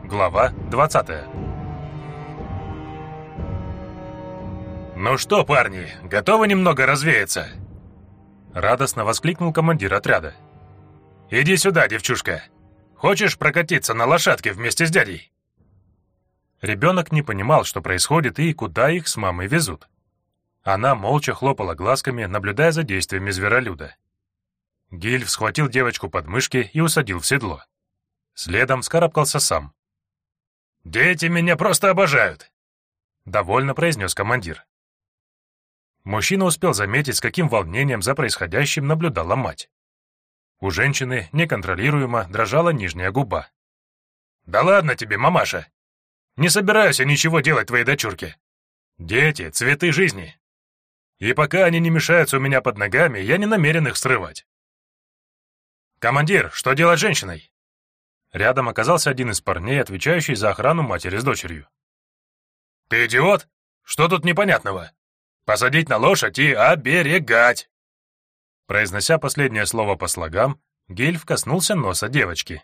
Глава 20. «Ну что, парни, готовы немного развеяться?» Радостно воскликнул командир отряда. «Иди сюда, девчушка. Хочешь прокатиться на лошадке вместе с дядей?» Ребенок не понимал, что происходит и куда их с мамой везут. Она молча хлопала глазками, наблюдая за действиями зверолюда. Гильф схватил девочку под мышки и усадил в седло. Следом вскарабкался сам. «Дети меня просто обожают!» — довольно произнес командир. Мужчина успел заметить, с каким волнением за происходящим наблюдала мать. У женщины неконтролируемо дрожала нижняя губа. «Да ладно тебе, мамаша! Не собираюсь я ничего делать твоей дочурке. Дети — цветы жизни. И пока они не мешаются у меня под ногами, я не намерен их срывать». «Командир, что делать с женщиной?» Рядом оказался один из парней, отвечающий за охрану матери с дочерью. «Ты идиот? Что тут непонятного? Посадить на лошадь и оберегать!» Произнося последнее слово по слогам, Гильф коснулся носа девочки.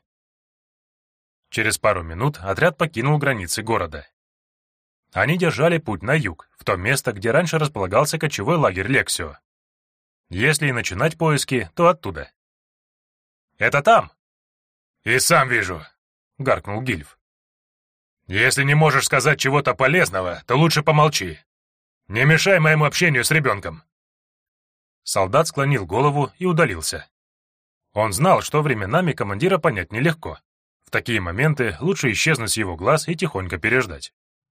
Через пару минут отряд покинул границы города. Они держали путь на юг, в то место, где раньше располагался кочевой лагерь Лексио. Если и начинать поиски, то оттуда. «Это там!» «И сам вижу», — гаркнул Гильф. «Если не можешь сказать чего-то полезного, то лучше помолчи. Не мешай моему общению с ребенком». Солдат склонил голову и удалился. Он знал, что временами командира понять нелегко. В такие моменты лучше исчезнуть с его глаз и тихонько переждать.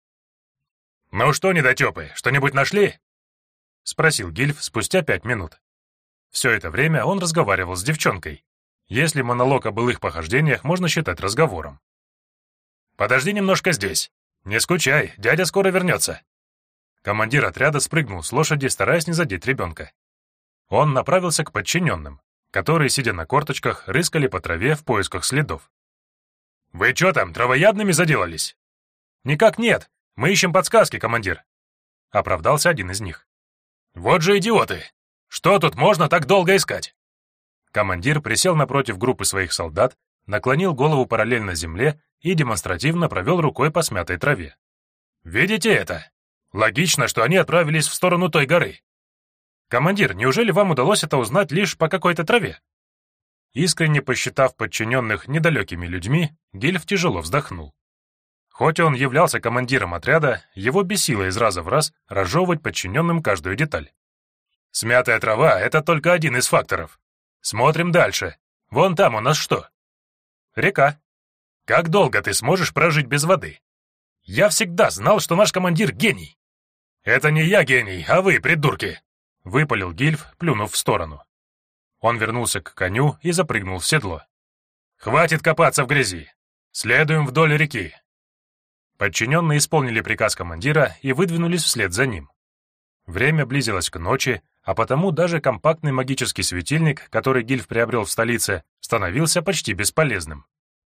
«Ну что, недотепы, что-нибудь нашли?» — спросил Гильф спустя 5 минут. Все это время он разговаривал с девчонкой. Если монолог о былых похождениях можно считать разговором. «Подожди немножко здесь. Не скучай, дядя скоро вернется». Командир отряда спрыгнул с лошади, стараясь не задеть ребенка. Он направился к подчиненным, которые, сидя на корточках, рыскали по траве в поисках следов. «Вы что там, травоядными заделались?» «Никак нет. Мы ищем подсказки, командир», — оправдался один из них. «Вот же идиоты! Что тут можно так долго искать?» Командир присел напротив группы своих солдат, наклонил голову параллельно земле и демонстративно провел рукой по смятой траве. «Видите это? Логично, что они отправились в сторону той горы. Командир, неужели вам удалось это узнать лишь по какой-то траве?» Искренне посчитав подчиненных недалекими людьми, Гильф тяжело вздохнул. Хоть он являлся командиром отряда, его бесило из раза в раз разжевывать подчиненным каждую деталь. «Смятая трава — это только один из факторов. Смотрим дальше. Вон там у нас что?» «Река». «Как долго ты сможешь прожить без воды? Я всегда знал, что наш командир гений». «Это не я гений, а вы, придурки!» — выпалил Гильф, плюнув в сторону. Он вернулся к коню и запрыгнул в седло. «Хватит копаться в грязи. Следуем вдоль реки». Подчиненные исполнили приказ командира и выдвинулись вслед за ним. Время близилось к ночи, а потому даже компактный магический светильник, который Гильф приобрел в столице, становился почти бесполезным.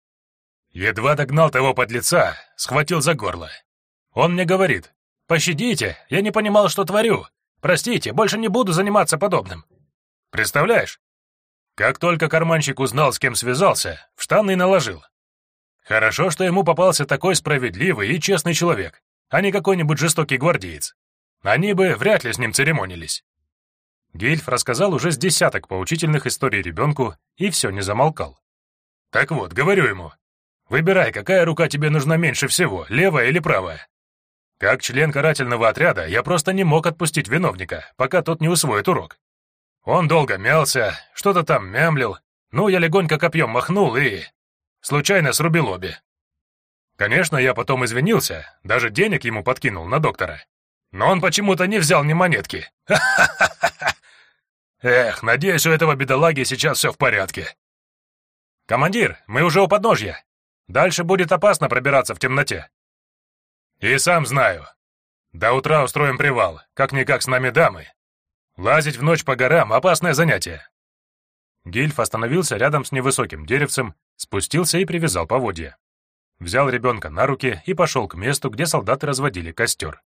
«Едва догнал того подлеца, схватил за горло. Он мне говорит: «Пощадите, я не понимал, что творю. Простите, больше не буду заниматься подобным». Представляешь? Как только карманщик узнал, с кем связался, в штаны наложил. Хорошо, что ему попался такой справедливый и честный человек, а не какой-нибудь жестокий гвардеец. Они бы вряд ли с ним церемонились». Гильф рассказал уже с десяток поучительных историй ребенку и все не замолкал. «Так вот, говорю ему, выбирай, какая рука тебе нужна меньше всего, левая или правая. Как член карательного отряда я просто не мог отпустить виновника, пока тот не усвоит урок. Он долго мялся, что-то там мямлил, ну, я легонько копьем махнул и... случайно срубил обе. Конечно, я потом извинился, даже денег ему подкинул на доктора. Но он почему-то не взял ни монетки. Ха-ха-ха-ха! Эх, надеюсь, у этого бедолаги сейчас все в порядке». «Командир, мы уже у подножья. Дальше будет опасно пробираться в темноте». «И сам знаю. До утра устроим привал, как-никак с нами дамы. Лазить в ночь по горам — опасное занятие». Гильф остановился рядом с невысоким деревцем, спустился и привязал поводья. Взял ребенка на руки и пошел к месту, где солдаты разводили костер.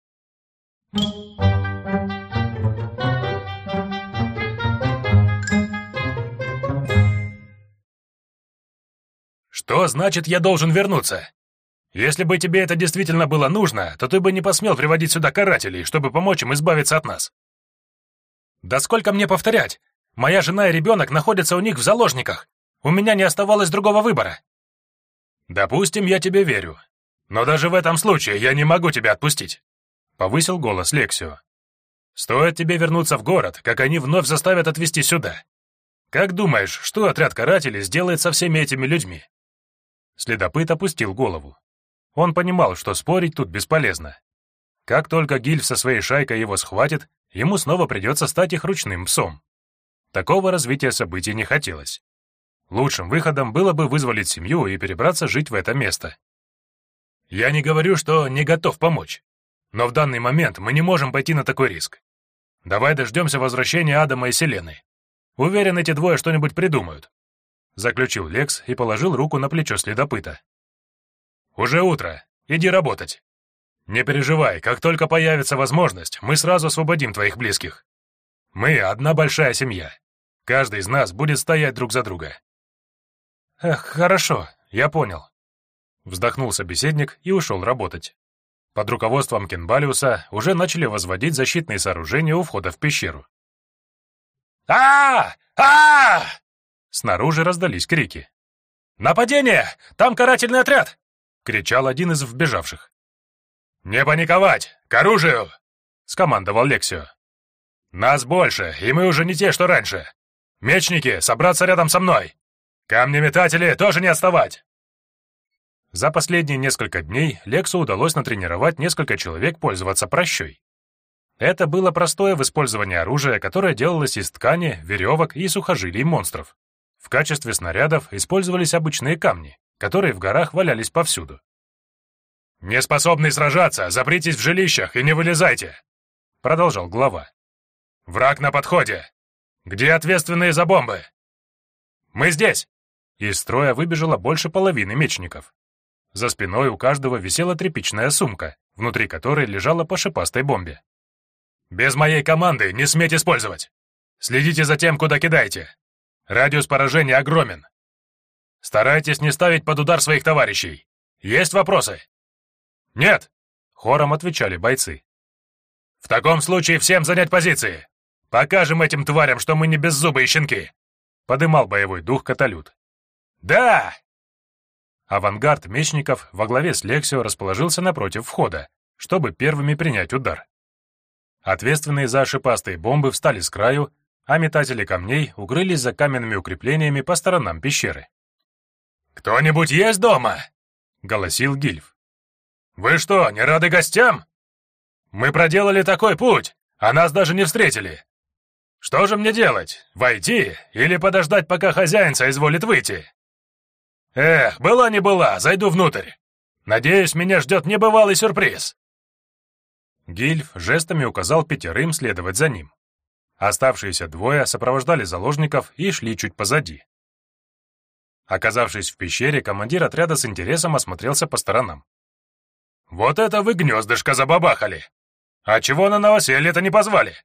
«Что значит, я должен вернуться? Если бы тебе это действительно было нужно, то ты бы не посмел приводить сюда карателей, чтобы помочь им избавиться от нас. Да сколько мне повторять? Моя жена и ребенок находятся у них в заложниках. У меня не оставалось другого выбора. Допустим, я тебе верю. Но даже в этом случае я не могу тебя отпустить. Повысил голос Лексио. Стоит тебе вернуться в город, как они вновь заставят отвезти сюда. Как думаешь, что отряд карателей сделает со всеми этими людьми? Следопыт опустил голову. Он понимал, что спорить тут бесполезно. Как только Гильф со своей шайкой его схватит, ему снова придется стать их ручным псом. Такого развития событий не хотелось. Лучшим выходом было бы вызволить семью и перебраться жить в это место. Я не говорю, что не готов помочь, но в данный момент мы не можем пойти на такой риск. Давай дождемся возвращения Адама и Селены. Уверен, эти двое что-нибудь придумают. Заключил Лекс и положил руку на плечо следопыта. «Уже утро. Иди работать. Не переживай, как только появится возможность, мы сразу освободим твоих близких. Мы одна большая семья. Каждый из нас будет стоять друг за друга». «Эх, хорошо, я понял». Вздохнул собеседник и ушел работать. Под руководством Кенбалиуса уже начали возводить защитные сооружения у входа в пещеру. А! Снаружи раздались крики. «Нападение! Там карательный отряд!» — кричал один из вбежавших. «Не паниковать! К оружию!» — скомандовал Лексио. «Нас больше, и мы уже не те, что раньше. Мечники, собраться рядом со мной! Камнеметатели, тоже не отставать!» За последние несколько дней Лексу удалось натренировать несколько человек пользоваться пращой. Это было простое в использовании оружие, которое делалось из ткани, веревок и сухожилий монстров. В качестве снарядов использовались обычные камни, которые в горах валялись повсюду. «Неспособные сражаться, запритесь в жилищах и не вылезайте!» — продолжал глава. «Враг на подходе! Где ответственные за бомбы?» «Мы здесь!» Из строя выбежало больше половины мечников. За спиной у каждого висела тряпичная сумка, внутри которой лежала по шипастой бомбе. «Без моей команды не сметь использовать! Следите за тем, куда кидаете! Радиус поражения огромен! Старайтесь не ставить под удар своих товарищей! Есть вопросы?» «Нет!» — хором отвечали бойцы. «В таком случае всем занять позиции! Покажем этим тварям, что мы не беззубые щенки!» — подымал боевой дух Каталют. «Да!» Авангард мечников во главе с Лексио расположился напротив входа, чтобы первыми принять удар. Ответственные за шипастые бомбы встали с краю, а метатели камней укрылись за каменными укреплениями по сторонам пещеры. «Кто-нибудь есть дома?» — голосил Гильф. «Вы что, не рады гостям? Мы проделали такой путь, а нас даже не встретили. Что же мне делать, войти или подождать, пока хозяин соизволит выйти? Эх, была не была, зайду внутрь. Надеюсь, меня ждет небывалый сюрприз». Гильф жестами указал 5 следовать за ним. Оставшиеся 2 сопровождали заложников и шли чуть позади. Оказавшись в пещере, командир отряда с интересом осмотрелся по сторонам. «Вот это вы гнездышко забабахали! А чего на новоселье-то не позвали?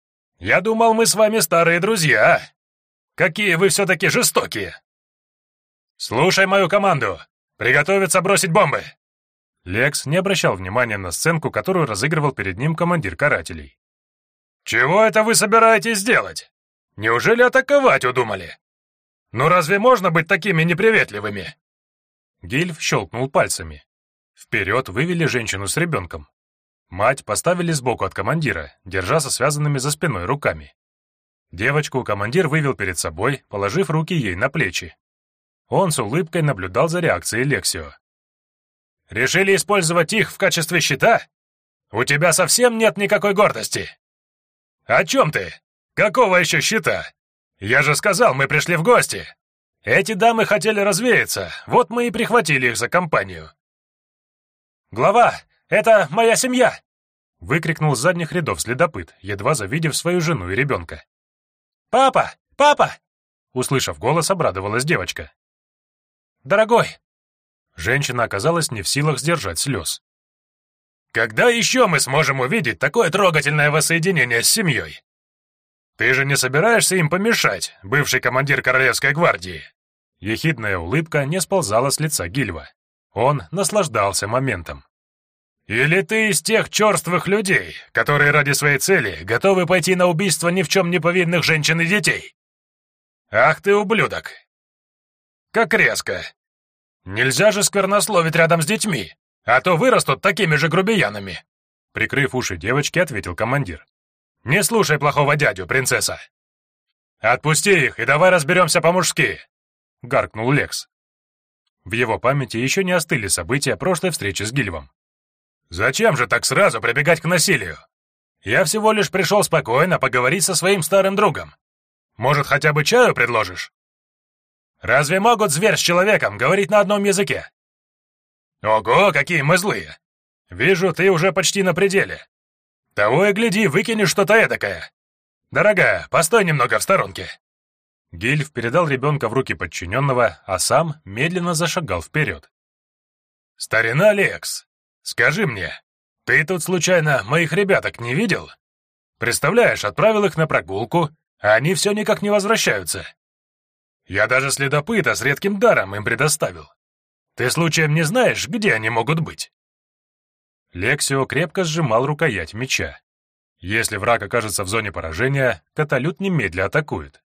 Я думал, мы с вами старые друзья. Какие вы все-таки жестокие! Слушай мою команду! Приготовиться бросить бомбы!» Лекс не обращал внимания на сценку, которую разыгрывал перед ним командир карателей. «Чего это вы собираетесь делать? Неужели атаковать удумали? Ну разве можно быть такими неприветливыми?» Гильф щелкнул пальцами. Вперед вывели женщину с ребенком. Мать поставили сбоку от командира, держа со связанными за спиной руками. Девочку командир вывел перед собой, положив руки ей на плечи. Он с улыбкой наблюдал за реакцией Лексио. «Решили использовать их в качестве щита? У тебя совсем нет никакой гордости!» «О чем ты? Какого еще щита? Я же сказал, мы пришли в гости. Эти дамы хотели развеяться, вот мы и прихватили их за компанию». «Глава, это моя семья!» — выкрикнул с задних рядов следопыт, едва завидев свою жену и ребенка. «Папа! Папа!» — услышав голос, обрадовалась девочка. «Дорогой!» Женщина оказалась не в силах сдержать слез. «Когда еще мы сможем увидеть такое трогательное воссоединение с семьей? Ты же не собираешься им помешать, бывший командир Королевской гвардии?» Ехидная улыбка не сползала с лица Гильва. Он наслаждался моментом. «Или ты из тех черствых людей, которые ради своей цели готовы пойти на убийство ни в чем не повинных женщин и детей? Ах ты, ублюдок! Как резко! Нельзя же сквернословить рядом с детьми, а то вырастут такими же грубиянами!» Прикрыв уши девочки, ответил командир. «Не слушай плохого дядю, принцесса!» «Отпусти их и давай разберемся по-мужски!» — гаркнул Лекс. В его памяти еще не остыли события прошлой встречи с Гильвом. «Зачем же так сразу прибегать к насилию? Я всего лишь пришел спокойно поговорить со своим старым другом. Может, хотя бы чаю предложишь? Разве могут зверь с человеком говорить на одном языке? Ого, какие мы злые! Вижу, ты уже почти на пределе. Того и гляди, выкинешь что-то эдакое. Дорогая, постой немного в сторонке». Гильв передал ребенка в руки подчиненного, а сам медленно зашагал вперед. «Старина Лекс, скажи мне, ты тут случайно моих ребяток не видел? Представляешь, отправил их на прогулку, а они все никак не возвращаются. Я даже следопыта с редким даром им предоставил. Ты случаем не знаешь, где они могут быть?» Лексио крепко сжимал рукоять меча. Если враг окажется в зоне поражения, Каталют немедля атакует.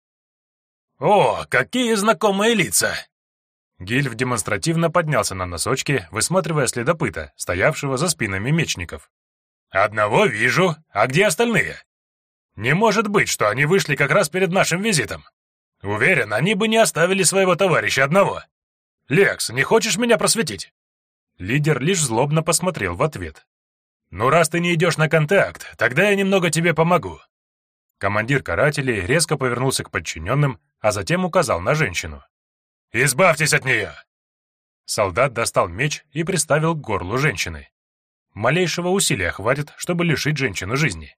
«О, какие знакомые лица!» Гильв демонстративно поднялся на носочки, высматривая следопыта, стоявшего за спинами мечников. «Одного вижу, а где остальные? Не может быть, что они вышли как раз перед нашим визитом. Уверен, они бы не оставили своего товарища одного. Лекс, не хочешь меня просветить?» Лидер лишь злобно посмотрел в ответ. «Ну, раз ты не идешь на контакт, тогда я немного тебе помогу». Командир карателей резко повернулся к подчиненным, а затем указал на женщину. «Избавьтесь от нее!» Солдат достал меч и приставил к горлу женщины. Малейшего усилия хватит, чтобы лишить женщину жизни.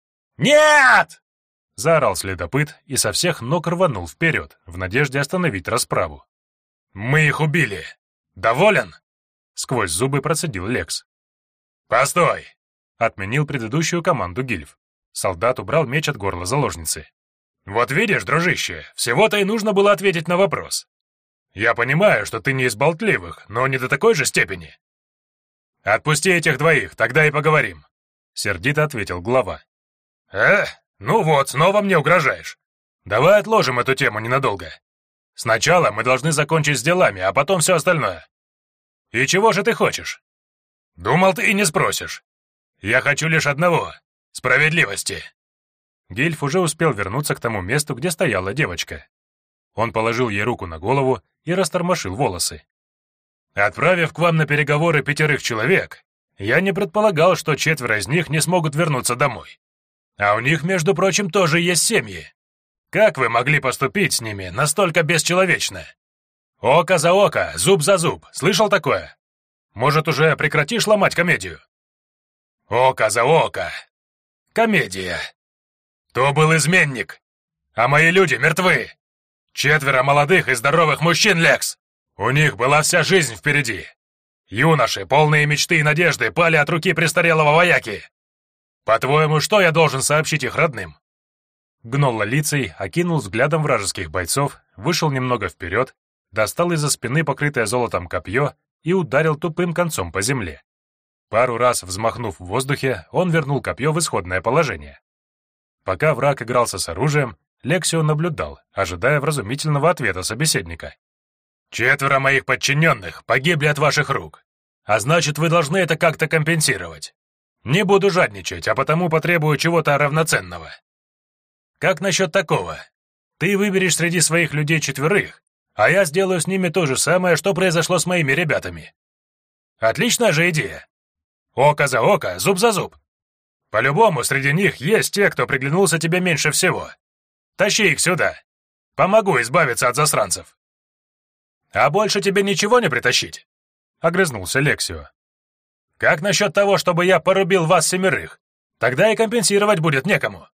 «Нет!» — заорал следопыт и со всех ног рванул вперед, в надежде остановить расправу. «Мы их убили! Доволен?» — сквозь зубы процедил Лекс. «Постой!» — отменил предыдущую команду Гильв. Солдат убрал меч от горла заложницы. «Вот видишь, дружище, всего-то и нужно было ответить на вопрос. Я понимаю, что ты не из болтливых, но не до такой же степени. Отпусти этих двоих, тогда и поговорим», — сердито ответил глава. Ну вот, снова мне угрожаешь. Давай отложим эту тему ненадолго. Сначала мы должны закончить с делами, а потом все остальное. И чего же ты хочешь? Думал, ты и не спросишь. Я хочу лишь одного — справедливости». Гильф уже успел вернуться к тому месту, где стояла девочка. Он положил ей руку на голову и растормошил волосы. «Отправив к вам на переговоры 5 человек, я не предполагал, что 4 из них не смогут вернуться домой. А у них, между прочим, тоже есть семьи. Как вы могли поступить с ними настолько бесчеловечно? Око за око, зуб за зуб, слышал такое? Может, уже прекратишь ломать комедию?» «Око за око. Комедия. То был изменник, а мои люди мертвы. 4 молодых и здоровых мужчин, Лекс. У них была вся жизнь впереди. Юноши, полные мечты и надежды, пали от руки престарелого вояки. По-твоему, что я должен сообщить их родным?» Гнолла лицей окинул взглядом вражеских бойцов, вышел немного вперед, достал из-за спины покрытое золотом копье и ударил тупым концом по земле. Пару раз взмахнув в воздухе, он вернул копье в исходное положение. Пока враг игрался с оружием, Лексио наблюдал, ожидая вразумительного ответа собеседника. «4 моих подчиненных погибли от ваших рук, а значит, вы должны это как-то компенсировать. Не буду жадничать, а потому потребую чего-то равноценного. Как насчет такого? Ты выберешь среди своих людей 4, а я сделаю с ними то же самое, что произошло с моими ребятами. Отличная же идея. Око за око, зуб за зуб. По-любому среди них есть те, кто приглянулся тебе меньше всего. Тащи их сюда. Помогу избавиться от засранцев». «А больше тебе ничего не притащить?» — огрызнулся Лексио. «Как насчет того, чтобы я порубил вас 7? Тогда и компенсировать будет некому».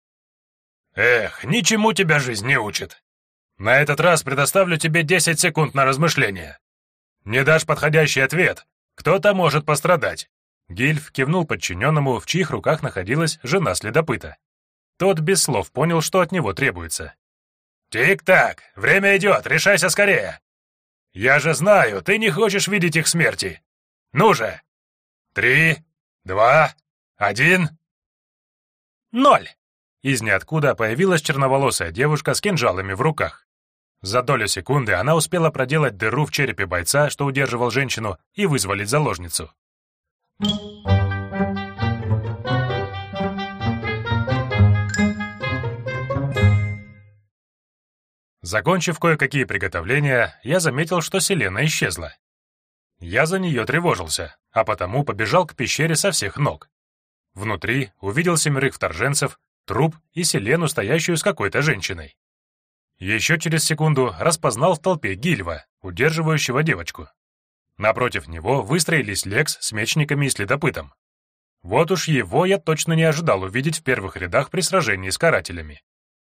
«Эх, ничему тебя жизнь не учит. На этот раз предоставлю тебе 10 секунд на размышление. Не дашь подходящий ответ, кто-то может пострадать». Гильф кивнул подчиненному, в чьих руках находилась жена следопыта. Тот без слов понял, что от него требуется. «Тик-так, время идет, решайся скорее!» Я же знаю, ты не хочешь видеть их смерти. Ну же! 3, 2, 1. 0! Из ниоткуда появилась черноволосая девушка с кинжалами в руках. За долю секунды она успела проделать дыру в черепе бойца, что удерживал женщину, и вызволить заложницу. Закончив кое-какие приготовления, я заметил, что Селена исчезла. Я за нее тревожился, а потому побежал к пещере со всех ног. Внутри увидел 7 вторженцев, труп и Селену, стоящую с какой-то женщиной. Еще через секунду распознал в толпе Гильва, удерживающего девочку. Напротив него выстроились Лекс с мечниками и следопытом. Вот уж его я точно не ожидал увидеть в первых рядах при сражении с карателями.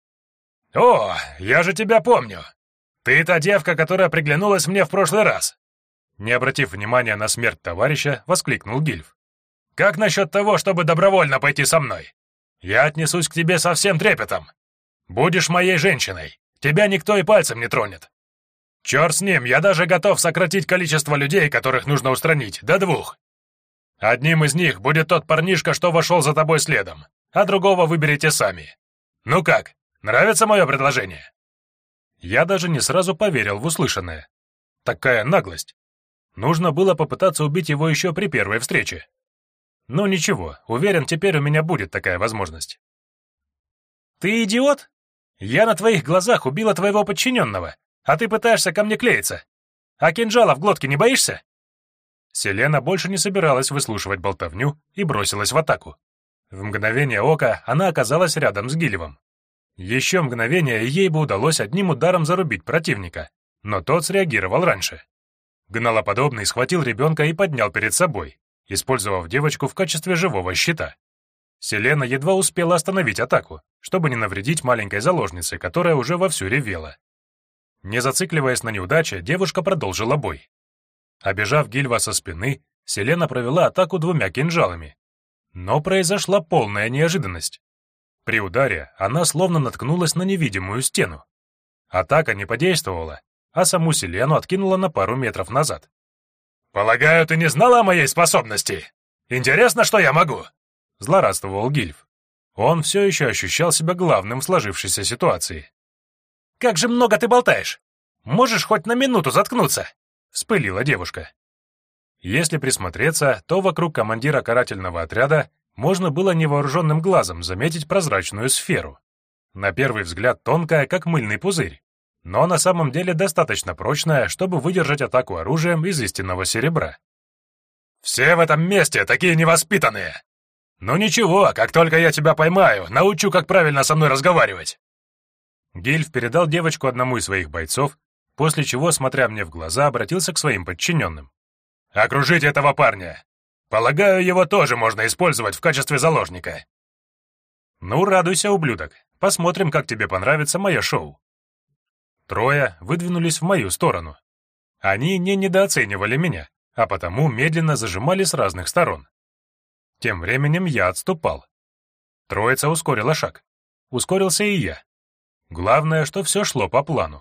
«О, я же тебя помню! Ты та девка, которая приглянулась мне в прошлый раз!» Не обратив внимания на смерть товарища, воскликнул Гильв. «Как насчет того, чтобы добровольно пойти со мной? Я отнесусь к тебе со всем трепетом. Будешь моей женщиной, тебя никто и пальцем не тронет. Черт с ним, я даже готов сократить количество людей, которых нужно устранить, до 2. Одним из них будет тот парнишка, что вошел за тобой следом, а другого выберите сами. Ну как, нравится мое предложение?» Я даже не сразу поверил в услышанное. Такая наглость. Нужно было попытаться убить его еще при первой встрече. Ну ничего, уверен, теперь у меня будет такая возможность. «Ты идиот? Я на твоих глазах убила твоего подчиненного, а ты пытаешься ко мне клеиться. А кинжала в глотке не боишься?» Селена больше не собиралась выслушивать болтовню и бросилась в атаку. В мгновение ока она оказалась рядом с Гильвом. Еще мгновение ей бы удалось одним ударом зарубить противника, но тот среагировал раньше. Гналоподобный схватил ребенка и поднял перед собой, использовав девочку в качестве живого щита. Селена едва успела остановить атаку, чтобы не навредить маленькой заложнице, которая уже вовсю ревела. Не зацикливаясь на неудаче, девушка продолжила бой. Обежав Гильва со спины, Селена провела атаку 2 кинжалами. Но произошла полная неожиданность. При ударе она словно наткнулась на невидимую стену. Атака не подействовала, а саму Селену откинула на пару метров назад. «Полагаю, ты не знала о моей способности? Интересно, что я могу?» — злорадствовал Гильв. Он все еще ощущал себя главным в сложившейся ситуации. «Как же много ты болтаешь! Можешь хоть на минуту заткнуться!» — вспылила девушка. Если присмотреться, то вокруг командира карательного отряда можно было невооруженным глазом заметить прозрачную сферу. На первый взгляд тонкая, как мыльный пузырь, но на самом деле достаточно прочная, чтобы выдержать атаку оружием из истинного серебра. «Все в этом месте такие невоспитанные! Ну ничего, как только я тебя поймаю, научу, как правильно со мной разговаривать!» Гильв передал девочку одному из своих бойцов, после чего, смотря мне в глаза, обратился к своим подчиненным. «Окружите этого парня! Полагаю, его тоже можно использовать в качестве заложника!» «Ну, радуйся, ублюдок! Посмотрим, как тебе понравится мое шоу!» 3 выдвинулись в мою сторону. Они не недооценивали меня, а потому медленно зажимали с разных сторон. Тем временем я отступал. Троица ускорила шаг. Ускорился и я. Главное, что все шло по плану.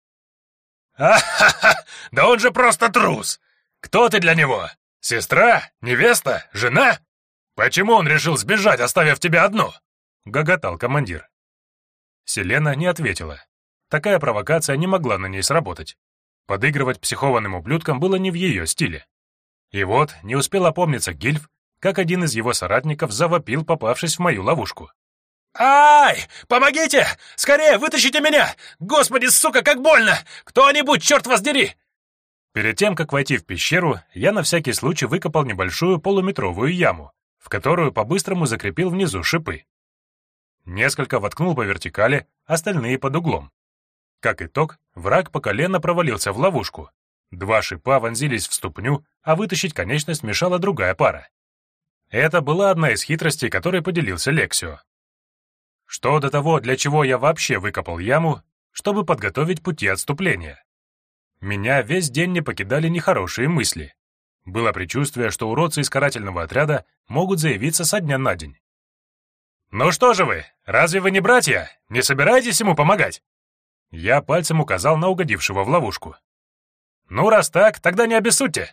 «А-ха-ха! Да он же просто трус! Кто ты для него? Сестра? Невеста? Жена? Почему он решил сбежать, оставив тебя одну?» — гоготал командир. Селена не ответила. Такая провокация не могла на ней сработать. Подыгрывать психованным ублюдкам было не в ее стиле. И вот не успел опомниться Гильв, как один из его соратников завопил, попавшись в мою ловушку. «Ай! Помогите! Скорее, вытащите меня! Господи, сука, как больно! Кто-нибудь, черт вас дери!» Перед тем, как войти в пещеру, я на всякий случай выкопал небольшую полуметровую яму, в которую по-быстрому закрепил внизу шипы. Несколько воткнул по вертикали, остальные под углом. Как итог, враг по колено провалился в ловушку. 2 шипа вонзились в ступню, а вытащить конечность мешала другая пара. Это была одна из хитростей, которой поделился Лексио. Что до того, для чего я вообще выкопал яму, чтобы подготовить пути отступления. Меня весь день не покидали нехорошие мысли. Было предчувствие, что уродцы из карательного отряда могут заявиться со дня на день. «Ну что же вы, разве вы не братья? Не собираетесь ему помогать?» Я пальцем указал на угодившего в ловушку. Ну, раз так, тогда не обессудьте.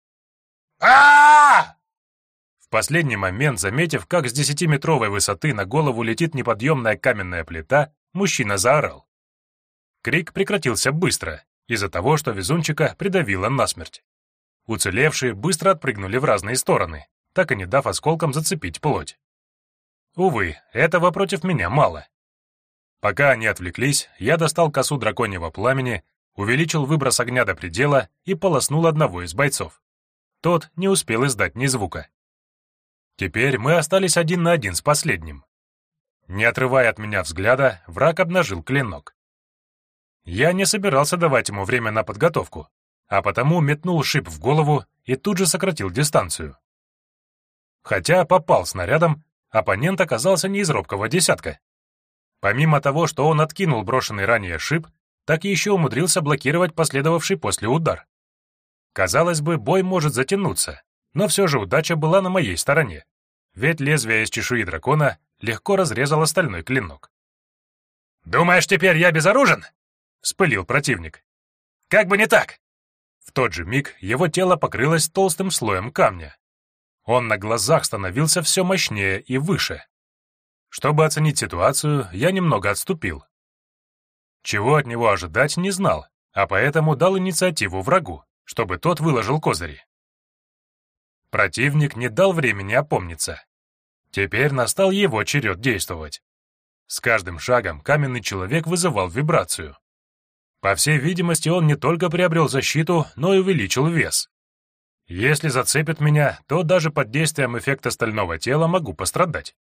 В последний момент, заметив, как с 10-метровой высоты на голову летит неподъемная каменная плита, мужчина заорал. Крик прекратился быстро, из-за того, что везунчика придавило насмерть. Уцелевшие быстро отпрыгнули в разные стороны, так и не дав осколкам зацепить плоть. Увы, этого против меня мало. Пока они отвлеклись, я достал косу драконьего пламени, увеличил выброс огня до предела и полоснул одного из бойцов. Тот не успел издать ни звука. Теперь мы остались 1 на 1 с последним. Не отрывая от меня взгляда, враг обнажил клинок. Я не собирался давать ему время на подготовку, а потому метнул шип в голову и тут же сократил дистанцию. Хотя попал снарядом, оппонент оказался не из робкого десятка. Помимо того, что он откинул брошенный ранее шип, так еще умудрился блокировать последовавший после удар. Казалось бы, бой может затянуться, но все же удача была на моей стороне, ведь лезвие из чешуи дракона легко разрезало стальной клинок. «Думаешь, теперь я безоружен?» — вспылил противник. «Как бы не так!» В тот же миг его тело покрылось толстым слоем камня. Он на глазах становился все мощнее и выше. Чтобы оценить ситуацию, я немного отступил. Чего от него ожидать, не знал, а поэтому дал инициативу врагу, чтобы тот выложил козыри. Противник не дал времени опомниться. Теперь настал его черед действовать. С каждым шагом каменный человек вызывал вибрацию. По всей видимости, он не только приобрел защиту, но и увеличил вес. Если зацепит меня, то даже под действием эффекта стального тела могу пострадать.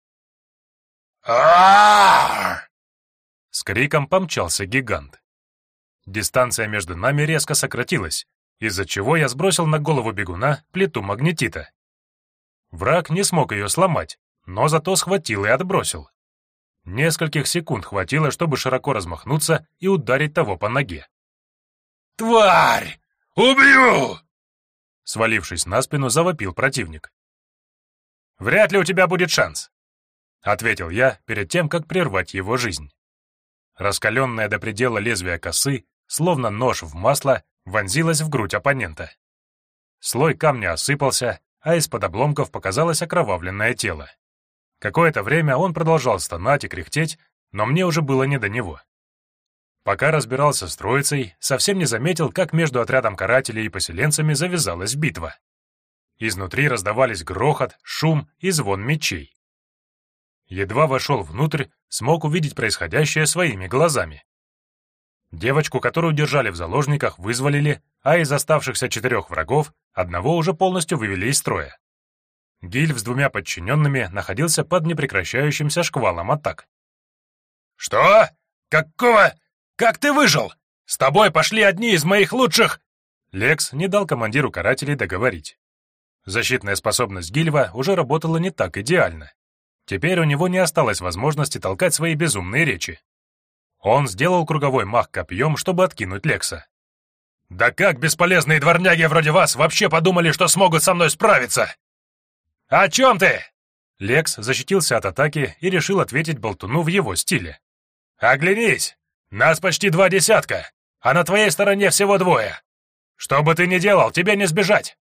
С криком помчался гигант. Дистанция между нами резко сократилась, из-за чего я сбросил на голову бегуна плиту магнетита. Враг не смог ее сломать, но зато схватил и отбросил. Нескольких секунд хватило, чтобы широко размахнуться и ударить того по ноге. «Тварь! Убью!» Свалившись на спину, завопил противник. «Вряд ли у тебя будет шанс», — ответил я перед тем, как прервать его жизнь. Раскаленное до предела лезвие косы, словно нож в масло, вонзилось в грудь оппонента. Слой камня осыпался, а из-под обломков показалось окровавленное тело. Какое-то время он продолжал стонать и кряхтеть, но мне уже было не до него. Пока разбирался с троицей, совсем не заметил, как между отрядом карателей и поселенцами завязалась битва. Изнутри раздавались грохот, шум и звон мечей. Едва вошел внутрь, смог увидеть происходящее своими глазами. Девочку, которую держали в заложниках, вызволили, а из оставшихся 4 врагов одного уже полностью вывели из строя. Гильф с 2 подчиненными находился под непрекращающимся шквалом атак. «Что? Какого? Как ты выжил? С тобой пошли одни из моих лучших...» Лекс не дал командиру карателей договорить. Защитная способность Гильва уже работала не так идеально. Теперь у него не осталось возможности толкать свои безумные речи. Он сделал круговой мах копьем, чтобы откинуть Лекса. «Да как бесполезные дворняги вроде вас вообще подумали, что смогут со мной справиться?» «О чем ты?» Лекс защитился от атаки и решил ответить болтуну в его стиле. «Оглянись! Нас почти 2 десятка, а на твоей стороне всего 2. Что бы ты ни делал, тебе не сбежать!»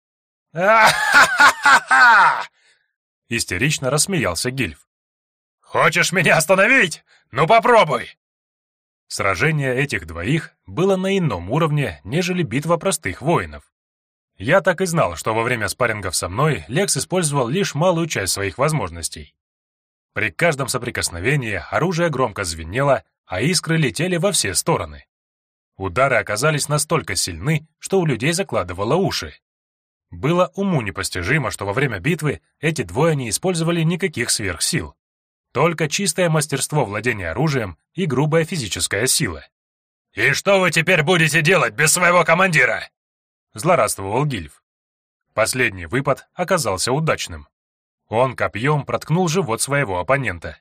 «А-ха-ха-ха-ха!» Истерично рассмеялся Гильф. «Хочешь меня остановить? Ну попробуй!» Сражение этих двоих было на ином уровне, нежели битва простых воинов. Я так и знал, что во время спаррингов со мной Лекс использовал лишь малую часть своих возможностей. При каждом соприкосновении оружие громко звенело, а искры летели во все стороны. Удары оказались настолько сильны, что у людей закладывало уши. Было уму непостижимо, что во время битвы эти двое не использовали никаких сверхсил. Только чистое мастерство владения оружием и грубая физическая сила. «И что вы теперь будете делать без своего командира?» Злорадствовал Гильф. Последний выпад оказался удачным. Он копьем проткнул живот своего оппонента.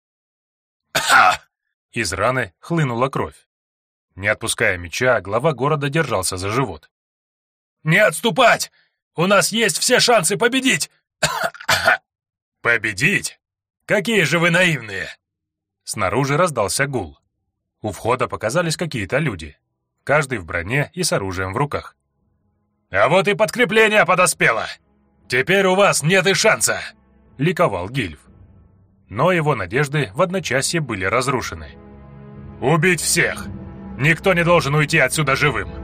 Из раны хлынула кровь. Не отпуская меча, глава города держался за живот. «Не отступать! У нас есть все шансы победить!» «Победить? Какие же вы наивные!» Снаружи раздался гул. У входа показались какие-то люди. каждый в броне и с оружием в руках. «А вот и подкрепление подоспело! Теперь у вас нет и шанса!» — ликовал Гильф. Но его надежды в одночасье были разрушены. «Убить всех! Никто не должен уйти отсюда живым!»